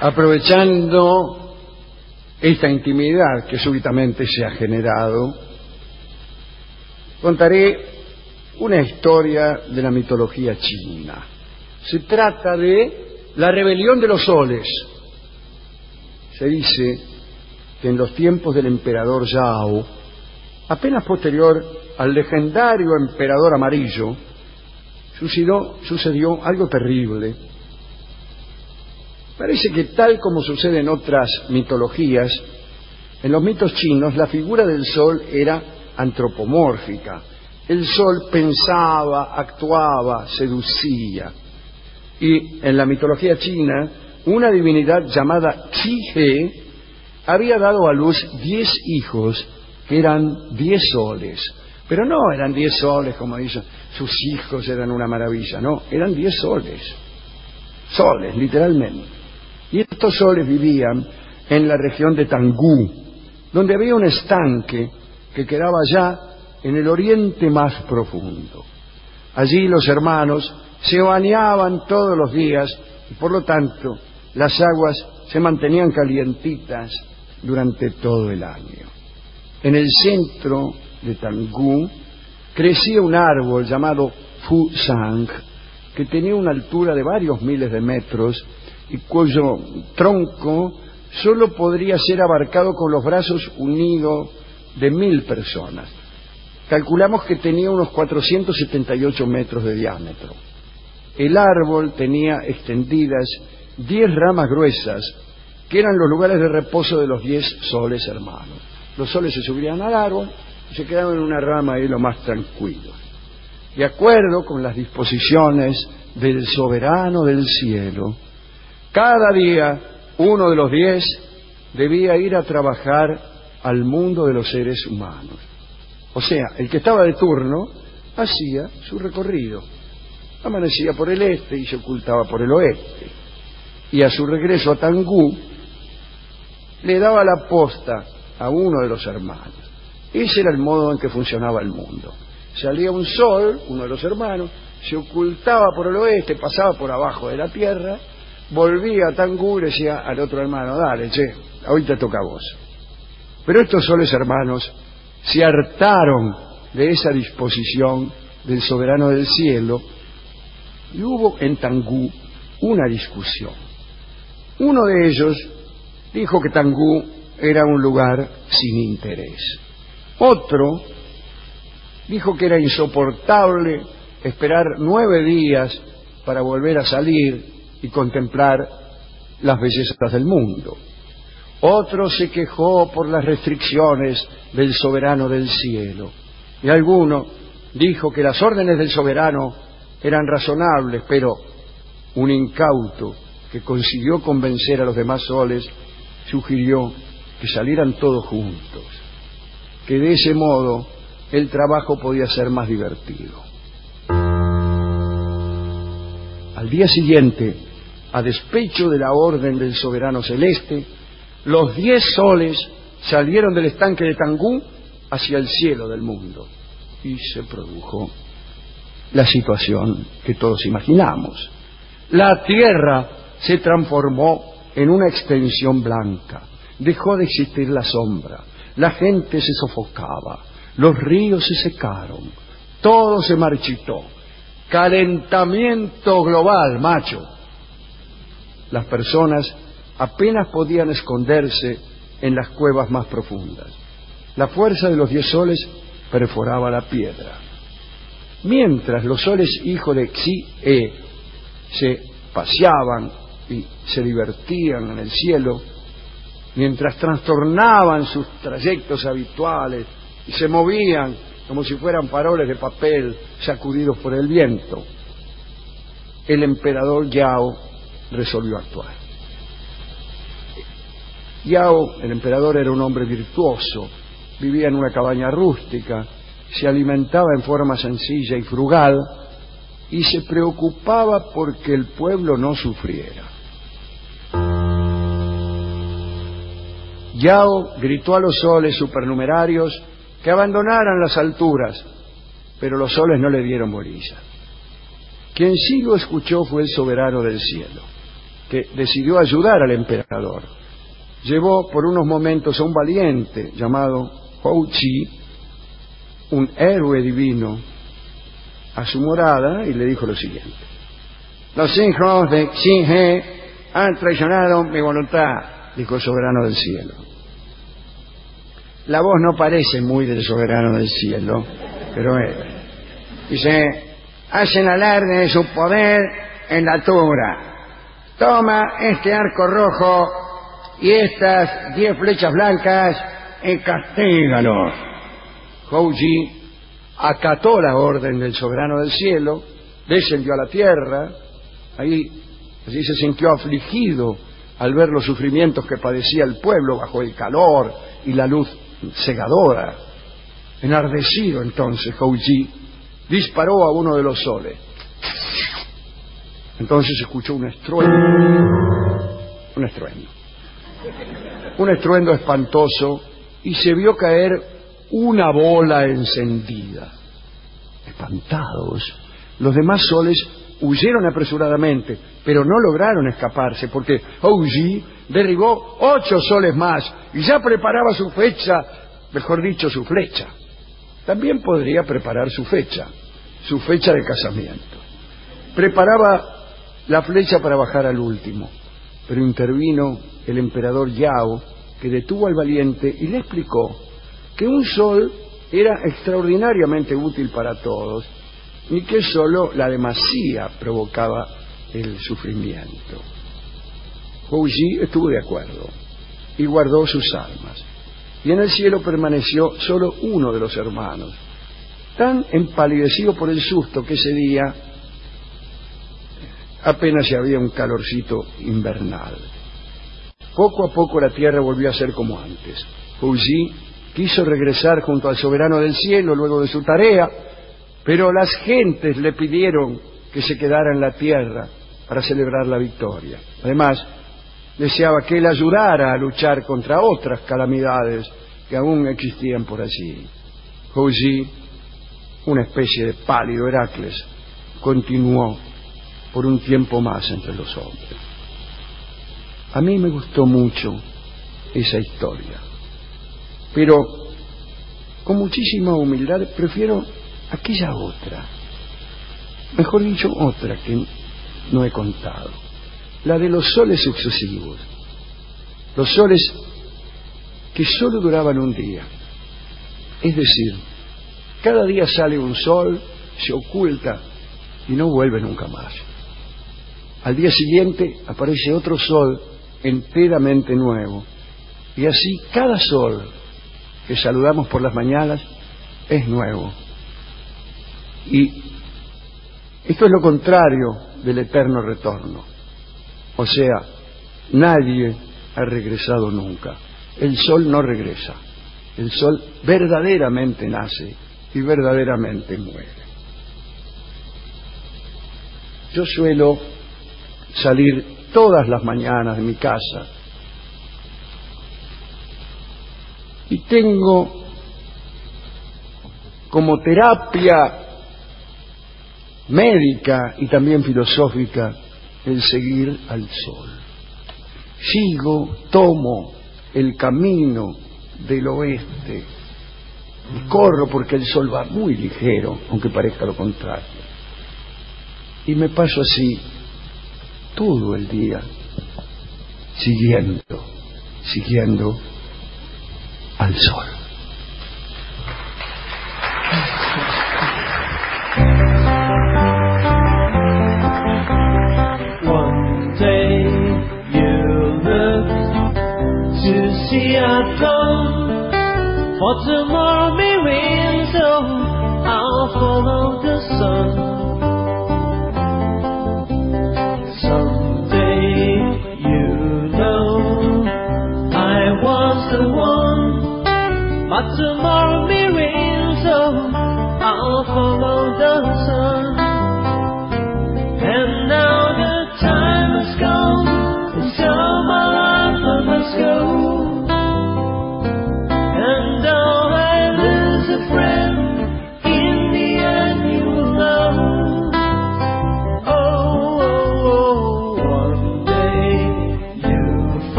aprovechando esta intimidad que súbitamente se ha generado, contaré una historia de la mitología china. Se trata de la rebelión de los soles. Se dice que en los tiempos del emperador Yao, apenas posterior al legendario emperador amarillo, sucedió algo terrible. Parece que tal como sucede en otras mitologías, en los mitos chinos la figura del sol era antropomórfica. El sol pensaba, actuaba, seducía. Y en la mitología china, una divinidad llamada Qi-He había dado a luz 10 hijos que eran 10 soles. Pero no eran 10 soles, como dicen, sus hijos eran una maravilla. No, eran 10 soles. Soles, literalmente. Y estos soles vivían en la región de Tangú, donde había un estanque que quedaba allá en el oriente más profundo. Allí los hermanos se bañaban todos los días y por lo tanto las aguas se mantenían calientitas durante todo el año. En el centro de Tangú crecía un árbol llamado Fusang, que tenía una altura de varios miles de metros y cuyo tronco solo podría ser abarcado con los brazos unidos de 1000 personas. Calculamos que tenía unos 478 metros de diámetro. El árbol tenía extendidas 10 ramas gruesas, que eran los lugares de reposo de los 10 soles hermanos. Los soles se subían al árbol y se quedaban en una rama ahí lo más tranquilos. De acuerdo con las disposiciones del soberano del cielo, cada día uno de los 10 debía ir a trabajar al mundo de los seres humanos. O sea, el que estaba de turno hacía su recorrido. Amanecía por el este y se ocultaba por el oeste. Y a su regreso a Tangú le daba la posta a uno de los hermanos. Ese era el modo en que funcionaba el mundo. Salía un sol, uno de los hermanos, se ocultaba por el oeste, pasaba por abajo de la tierra, volvía a Tangú y decía al otro hermano: dale, che, hoy te toca a vos. Pero estos soles hermanos se hartaron de esa disposición del soberano del cielo y hubo en Tangú una discusión. Uno de ellos dijo que Tangú era un lugar sin interés. Otro dijo que era insoportable esperar 9 días para volver a salir y contemplar las bellezas del mundo. Otro se quejó por las restricciones del soberano del cielo. Y alguno dijo que las órdenes del soberano eran razonables, pero un incauto que consiguió convencer a los demás soles sugirió que salieran todos juntos, que de ese modo el trabajo podía ser más divertido. Al día siguiente, a despecho de la orden del soberano celeste, los 10 soles salieron del estanque de Tangú hacia el cielo del mundo y se produjo la situación que todos imaginamos. La tierra se transformó en una extensión blanca, dejó de existir la sombra, la gente se sofocaba, los ríos se secaron, todo se marchitó. Calentamiento global, macho. Las personas apenas podían esconderse en las cuevas más profundas. La fuerza de los 10 soles perforaba la piedra. Mientras los soles hijos de Xi-E se paseaban y se divertían en el cielo, mientras trastornaban sus trayectos habituales y se movían como si fueran faroles de papel sacudidos por el viento, el emperador Yao resolvió actuar. Yao, el emperador, era un hombre virtuoso, vivía en una cabaña rústica, se alimentaba en forma sencilla y frugal y se preocupaba porque el pueblo no sufriera. Yao gritó a los soles supernumerarios que abandonaran las alturas, pero los soles no le dieron bolilla. Quien sí lo escuchó fue el soberano del cielo. que decidió ayudar al emperador. Llevó por unos momentos a un valiente llamado Hou Chi, un héroe divino, a su morada y le dijo lo siguiente: los hijos de Xi He han traicionado mi voluntad, dijo el soberano del cielo. La voz no parece muy del soberano del cielo, pero dice: hacen alarde de su poder en la altura. Toma este arco rojo y estas 10 flechas blancas y castígalos. Hou Ji acató la orden del soberano del cielo, descendió a la tierra. Allí se sintió afligido al ver los sufrimientos que padecía el pueblo bajo el calor y la luz cegadora. Enardecido entonces, Hou Ji disparó a uno de los soles. Entonces se escuchó un estruendo espantoso, y se vio caer una bola encendida. Espantados, los demás soles huyeron apresuradamente, pero no lograron escaparse, porque Hou Ji derribó 8 soles más y ya preparaba su fecha, mejor dicho, su flecha. También podría preparar su fecha de casamiento. Preparaba la flecha para bajar al último, pero intervino el emperador Yao, que detuvo al valiente y le explicó que un sol era extraordinariamente útil para todos y que solo la demasía provocaba el sufrimiento. Hou Ji estuvo de acuerdo y guardó sus armas, y en el cielo permaneció solo uno de los hermanos, tan empalidecido por el susto que ese día apenas si había un calorcito invernal. Poco a poco la tierra volvió a ser como antes. Hou Ji quiso regresar junto al soberano del cielo luego de su tarea, pero las gentes le pidieron que se quedara en la tierra para celebrar la victoria. Además, deseaba que él ayudara a luchar contra otras calamidades que aún existían por allí. Hou Ji, una especie de pálido Heracles, continuó por un tiempo más entre los hombres. A mí me gustó mucho esa historia, pero con muchísima humildad prefiero aquella otra, mejor dicho, otra que no he contado, la de los soles sucesivos, los soles que solo duraban un día. Es decir, cada día sale un sol, se oculta y no vuelve nunca más. Al día siguiente aparece otro sol enteramente nuevo, y así cada sol que saludamos por las mañanas es nuevo. Y esto es lo contrario del eterno retorno. O sea, nadie ha regresado nunca. El sol no regresa. El sol verdaderamente nace y verdaderamente muere. Yo suelo salir todas las mañanas de mi casa y tengo como terapia médica y también filosófica el seguir al sol. Tomo el camino del oeste y corro porque el sol va muy ligero, aunque parezca lo contrario. Y me paso así todo el día siguiendo al sol. One day you look to see I come, for tomorrow may rain, so I'll follow the sun. But tomorrow may rain, so I'll follow